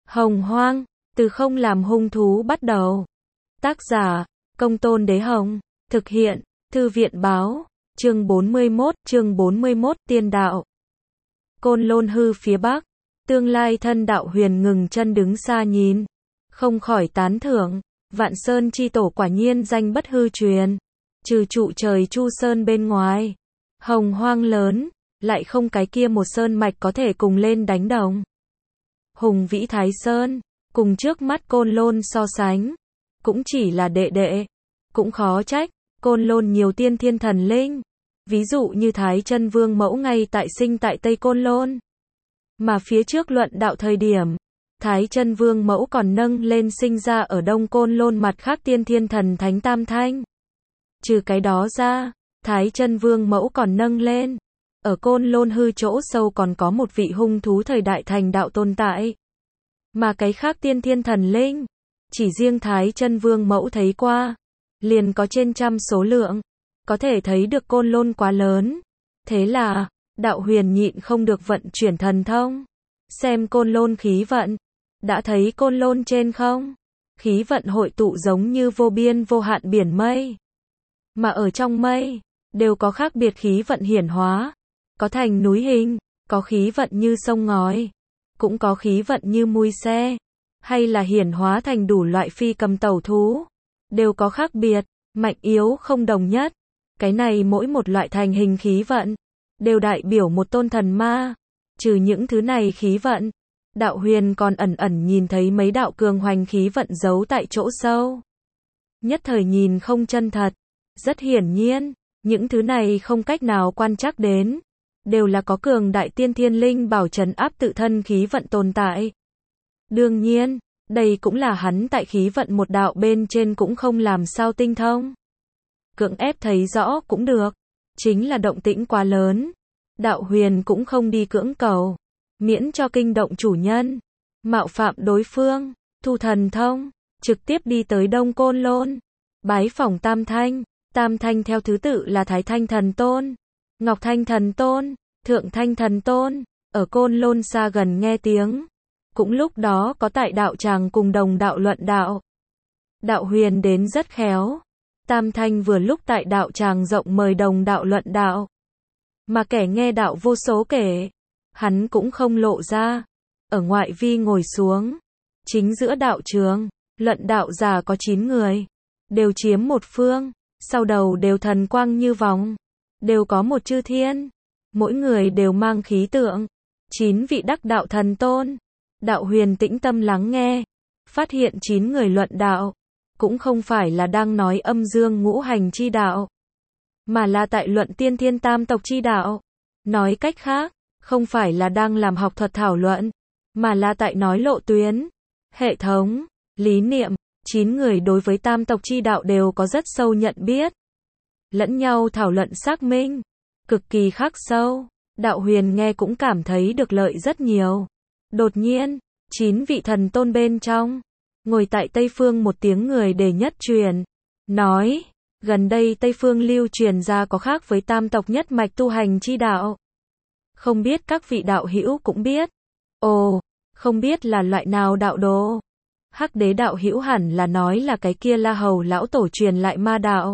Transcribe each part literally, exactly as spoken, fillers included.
Hồng Hoang, từ không làm hung thú bắt đầu. Tác giả, Công Tôn Đế Hồng. Thực hiện, Thư viện Báo. Chương bốn mươi mốt, chương bốn mươi mốt, Tiên Đạo. Côn Lôn Hư phía Bắc. Tương lai thân đạo huyền ngừng chân đứng xa nhìn. Không khỏi tán thưởng. Vạn Sơn chi tổ quả nhiên danh bất hư truyền. Trừ trụ trời Chu Sơn bên ngoài. Hồng Hoang lớn. Lại không cái kia một sơn mạch có thể cùng lên đánh đồng. Hùng vĩ Thái Sơn. Cùng trước mắt Côn Lôn so sánh. Cũng chỉ là đệ đệ. Cũng khó trách. Côn Lôn nhiều tiên thiên thần linh. Ví dụ như Thái Chân Vương mẫu ngay tại sinh tại Tây Côn Lôn. Mà phía trước luận đạo thời điểm, Thái Chân Vương mẫu còn nâng lên sinh ra ở Đông Côn Lôn mặt khác tiên thiên thần thánh Tam Thanh. Trừ cái đó ra, Thái Chân Vương mẫu còn nâng lên, ở Côn Lôn hư chỗ sâu còn có một vị hung thú thời đại thành đạo tồn tại. Mà cái khác tiên thiên thần linh, chỉ riêng Thái Chân Vương mẫu thấy qua, liền có trên trăm số lượng. Có thể thấy được Côn Lôn quá lớn. Thế là, đạo huyền nhịn không được vận chuyển thần thông. Xem Côn Lôn khí vận. Đã thấy Côn Lôn trên không? Khí vận hội tụ giống như vô biên vô hạn biển mây. Mà ở trong mây, đều có khác biệt khí vận hiển hóa. Có thành núi hình, có khí vận như sông ngói. Cũng có khí vận như mui xe. Hay là hiển hóa thành đủ loại phi cầm tẩu thú. Đều có khác biệt, mạnh yếu không đồng nhất. Cái này mỗi một loại thành hình khí vận, đều đại biểu một tôn thần ma. Trừ những thứ này khí vận, đạo huyền còn ẩn ẩn nhìn thấy mấy đạo cường hoành khí vận giấu tại chỗ sâu. Nhất thời nhìn không chân thật. Rất hiển nhiên, những thứ này không cách nào quan trắc đến. Đều là có cường đại tiên thiên linh bảo trấn áp tự thân khí vận tồn tại. Đương nhiên, đây cũng là hắn tại khí vận một đạo bên trên cũng không làm sao tinh thông. Cưỡng ép thấy rõ cũng được. Chính là động tĩnh quá lớn. Đạo huyền cũng không đi cưỡng cầu. Miễn cho kinh động chủ nhân. Mạo phạm đối phương. Thu thần thông. Trực tiếp đi tới Đông Côn Lôn. Bái phỏng Tam Thanh. Tam Thanh theo thứ tự là Thái Thanh Thần Tôn, Ngọc Thanh Thần Tôn, Thượng Thanh Thần Tôn. Ở Côn Lôn xa gần nghe tiếng. Cũng lúc đó có tại đạo tràng cùng đồng đạo luận đạo. Đạo huyền đến rất khéo. Tam Thanh vừa lúc tại đạo tràng rộng mời đồng đạo luận đạo. Mà kẻ nghe đạo vô số kể. Hắn cũng không lộ ra. Ở ngoại vi ngồi xuống. Chính giữa đạo trường, luận đạo giả có chín người. Đều chiếm một phương. Sau đầu đều thần quang như vòng. Đều có một chư thiên. Mỗi người đều mang khí tượng. Chín vị đắc đạo thần tôn. Đạo huyền tĩnh tâm lắng nghe. Phát hiện chín người luận đạo. Cũng không phải là đang nói âm dương ngũ hành chi đạo. Mà là tại luận tiên thiên tam tộc chi đạo. Nói cách khác, không phải là đang làm học thuật thảo luận. Mà là tại nói lộ tuyến, hệ thống, lý niệm. Chín người đối với tam tộc chi đạo đều có rất sâu nhận biết. Lẫn nhau thảo luận xác minh. Cực kỳ khắc sâu. Đạo huyền nghe cũng cảm thấy được lợi rất nhiều. Đột nhiên, chín vị thần tôn bên trong. Ngồi tại Tây Phương một tiếng người để nhất truyền. Nói, gần đây Tây Phương lưu truyền ra có khác với tam tộc nhất mạch tu hành chi đạo. Không biết các vị đạo hữu cũng biết. Ồ, không biết là loại nào đạo đồ. Hắc đế đạo hữu hẳn là nói là cái kia La Hầu lão tổ truyền lại ma đạo.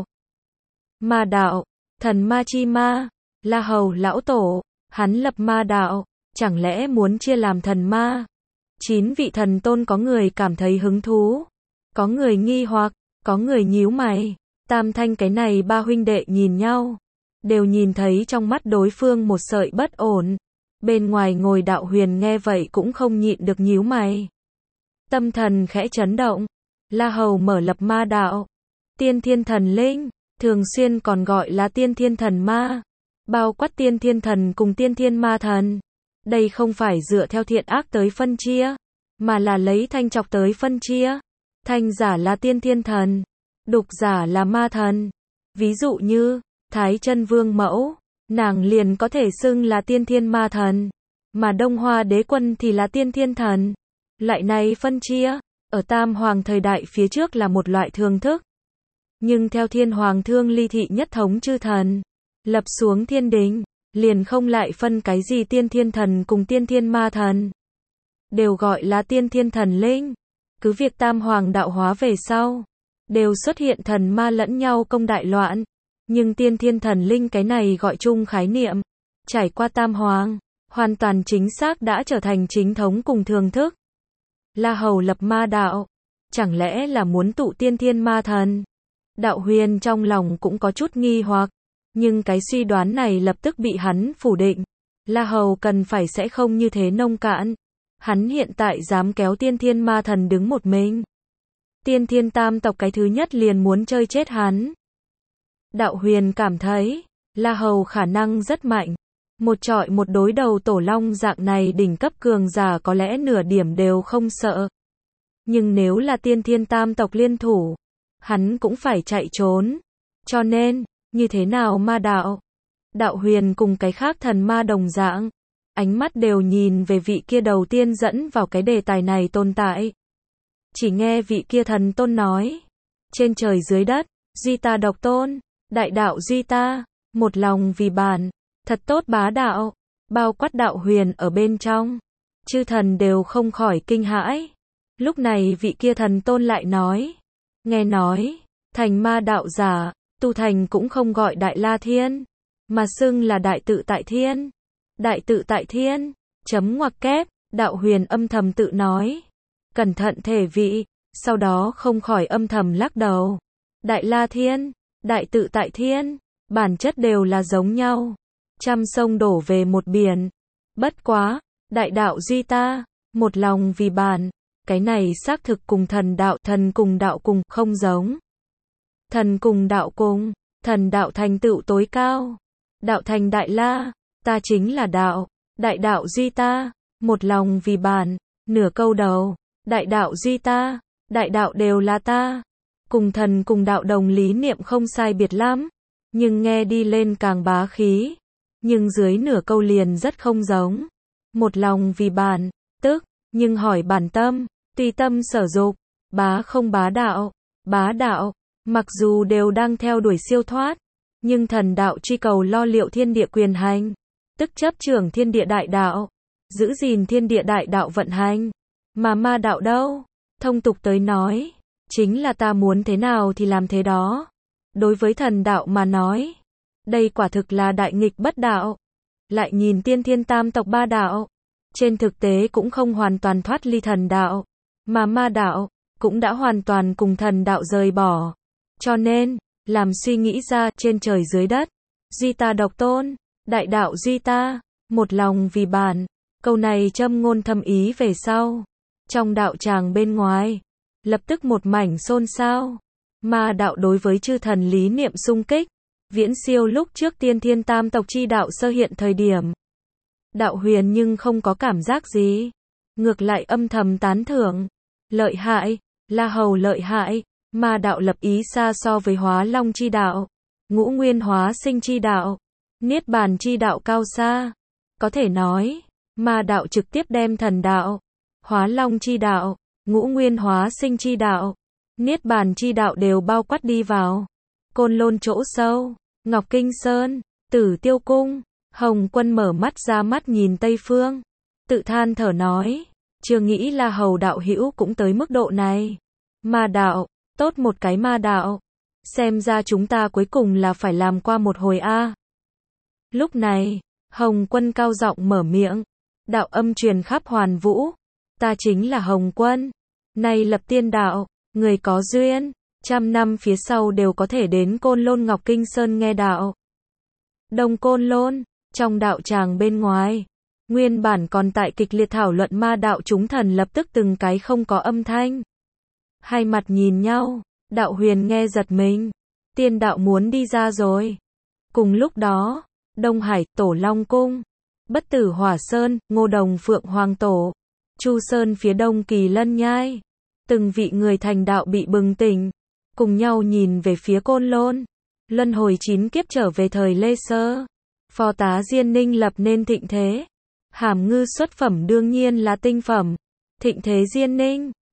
Ma đạo, thần ma chi ma. La Hầu lão tổ, hắn lập ma đạo. Chẳng lẽ muốn chia làm thần ma? Chín vị thần tôn có người cảm thấy hứng thú. Có người nghi hoặc, có người nhíu mày. Tam Thanh cái này ba huynh đệ nhìn nhau. Đều nhìn thấy trong mắt đối phương một sợi bất ổn. Bên ngoài ngồi đạo huyền nghe vậy cũng không nhịn được nhíu mày. Tâm thần khẽ chấn động. La Hầu mở lập ma đạo. Tiên thiên thần linh, thường xuyên còn gọi là tiên thiên thần ma. Bao quát tiên thiên thần cùng tiên thiên ma thần. Đây không phải dựa theo thiện ác tới phân chia, mà là lấy thanh trọc tới phân chia. Thanh giả là tiên thiên thần, đục giả là ma thần. Ví dụ như, Thái Chân Vương mẫu, nàng liền có thể xưng là tiên thiên ma thần. Mà Đông Hoa đế quân thì là tiên thiên thần. Loại này phân chia, ở Tam Hoàng thời đại phía trước là một loại thường thức. Nhưng theo Thiên Hoàng Thương Ly Thị nhất thống chư thần, lập xuống thiên đình, liền không lại phân cái gì tiên thiên thần cùng tiên thiên ma thần. đều gọi là tiên thiên thần linh. Cứ việc tam hoàng đạo hóa về sau, đều xuất hiện thần ma lẫn nhau công đại loạn. Nhưng tiên thiên thần linh cái này gọi chung khái niệm, trải qua tam hoàng, hoàn toàn chính xác đã trở thành chính thống cùng thường thức. La Hầu lập ma đạo, chẳng lẽ là muốn tụ tiên thiên ma thần? Đạo Huyền trong lòng cũng có chút nghi hoặc, nhưng cái suy đoán này lập tức bị hắn phủ định. La Hầu cần phải sẽ không như thế nông cạn. Hắn hiện tại dám kéo tiên thiên ma thần đứng một mình. Tiên thiên tam tộc cái thứ nhất liền muốn chơi chết hắn. Đạo Huyền cảm thấy, La Hầu khả năng rất mạnh. Một trọi một đối đầu tổ long dạng này đỉnh cấp cường giả có lẽ nửa điểm đều không sợ. Nhưng nếu là tiên thiên tam tộc liên thủ, hắn cũng phải chạy trốn. Cho nên, như thế nào ma đạo? Đạo Huyền cùng cái khác thần ma đồng dạng, ánh mắt đều nhìn về vị kia đầu tiên dẫn vào cái đề tài này tồn tại. Chỉ nghe vị kia thần tôn nói, trên trời dưới đất, duy ta độc tôn, đại đạo duy ta, một lòng vì bản, thật tốt bá đạo, bao quát Đạo Huyền ở bên trong. Chư thần đều không khỏi kinh hãi. Lúc này vị kia thần tôn lại nói, nghe nói, thành ma đạo giả, tu thành cũng không gọi Đại La Thiên, mà xưng là Đại Tự Tại Thiên. Đại Tự Tại Thiên, chấm ngoặc kép, Đạo Huyền âm thầm tự nói. Cẩn thận thể vị, sau đó không khỏi âm thầm lắc đầu. Đại La Thiên, Đại Tự Tại Thiên, bản chất đều là giống nhau. Trăm sông đổ về một biển. Bất quá, đại đạo duy ta, một lòng vì bản. Cái này xác thực cùng thần đạo, thần cùng đạo cùng, không giống. Thần cùng đạo cùng, thần đạo thành tựu tối cao. Đạo thành đại la, ta chính là đạo. Đại đạo duy ta, một lòng vì bản. Nửa câu đầu, đại đạo duy ta, đại đạo đều là ta. Cùng thần cùng đạo đồng lý niệm không sai biệt lắm, nhưng nghe đi lên càng bá khí. Nhưng dưới nửa câu liền rất không giống. Một lòng vì bản, tức, nhưng hỏi bản tâm, tùy tâm sở dục, bá không bá đạo, bá đạo, mặc dù đều đang theo đuổi siêu thoát, nhưng thần đạo truy cầu lo liệu thiên địa quyền hành, tức chấp trưởng thiên địa đại đạo, giữ gìn thiên địa đại đạo vận hành, mà ma đạo đâu? Thông tục tới nói, chính là ta muốn thế nào thì làm thế đó. Đối với thần đạo mà nói, đây quả thực là đại nghịch bất đạo. Lại nhìn tiên thiên tam tộc ba đạo, trên thực tế cũng không hoàn toàn thoát ly thần đạo, mà ma đạo cũng đã hoàn toàn cùng thần đạo rời bỏ. Cho nên, làm suy nghĩ ra trên trời dưới đất, duy ta độc tôn, đại đạo duy ta, một lòng vì bản. Câu này châm ngôn thâm ý về sau. Trong đạo tràng bên ngoài, lập tức một mảnh xôn xao. Ma đạo đối với chư thần lý niệm xung kích, viễn siêu lúc trước tiên thiên tam tộc chi đạo sơ hiện thời điểm. Đạo Huyền nhưng không có cảm giác gì, ngược lại âm thầm tán thưởng. Lợi hại, La Hầu lợi hại, ma đạo lập ý xa so với hóa long chi đạo, ngũ nguyên hóa sinh chi đạo, niết bàn chi đạo cao xa. Có thể nói, ma đạo trực tiếp đem thần đạo, hóa long chi đạo, ngũ nguyên hóa sinh chi đạo, niết bàn chi đạo đều bao quát đi vào. Côn Lôn chỗ sâu, Ngọc Kinh Sơn, Tử Tiêu Cung, Hồng Quân mở mắt ra mắt nhìn Tây Phương, tự than thở nói, chưa nghĩ là Hầu đạo hữu cũng tới mức độ này. Ma đạo, tốt một cái ma đạo, xem ra chúng ta cuối cùng là phải làm qua một hồi a. Lúc này, Hồng Quân cao giọng mở miệng, đạo âm truyền khắp hoàn vũ, ta chính là Hồng Quân, nay lập tiên đạo, người có duyên, trăm năm phía sau đều có thể đến Côn Lôn Ngọc Kinh Sơn nghe đạo. Đông Côn Lôn, trong đạo tràng bên ngoài, nguyên bản còn tại kịch liệt thảo luận ma đạo chúng thần lập tức từng cái không có âm thanh. Hai mặt nhìn nhau, Đạo Huyền nghe giật mình, tiên đạo muốn đi ra rồi. Cùng lúc đó, Đông Hải, Tổ Long Cung, Bất Tử Hỏa Sơn, Ngô Đồng Phượng Hoàng Tổ, Chu Sơn phía đông Kỳ Lân Nhai, từng vị người thành đạo bị bừng tỉnh, cùng nhau nhìn về phía Côn Lôn. Luân hồi chín kiếp trở về thời Lê Sơ, phò tá Diên Ninh lập nên thịnh thế. Hàm Ngư xuất phẩm đương nhiên là tinh phẩm. Thịnh thế Diên Ninh,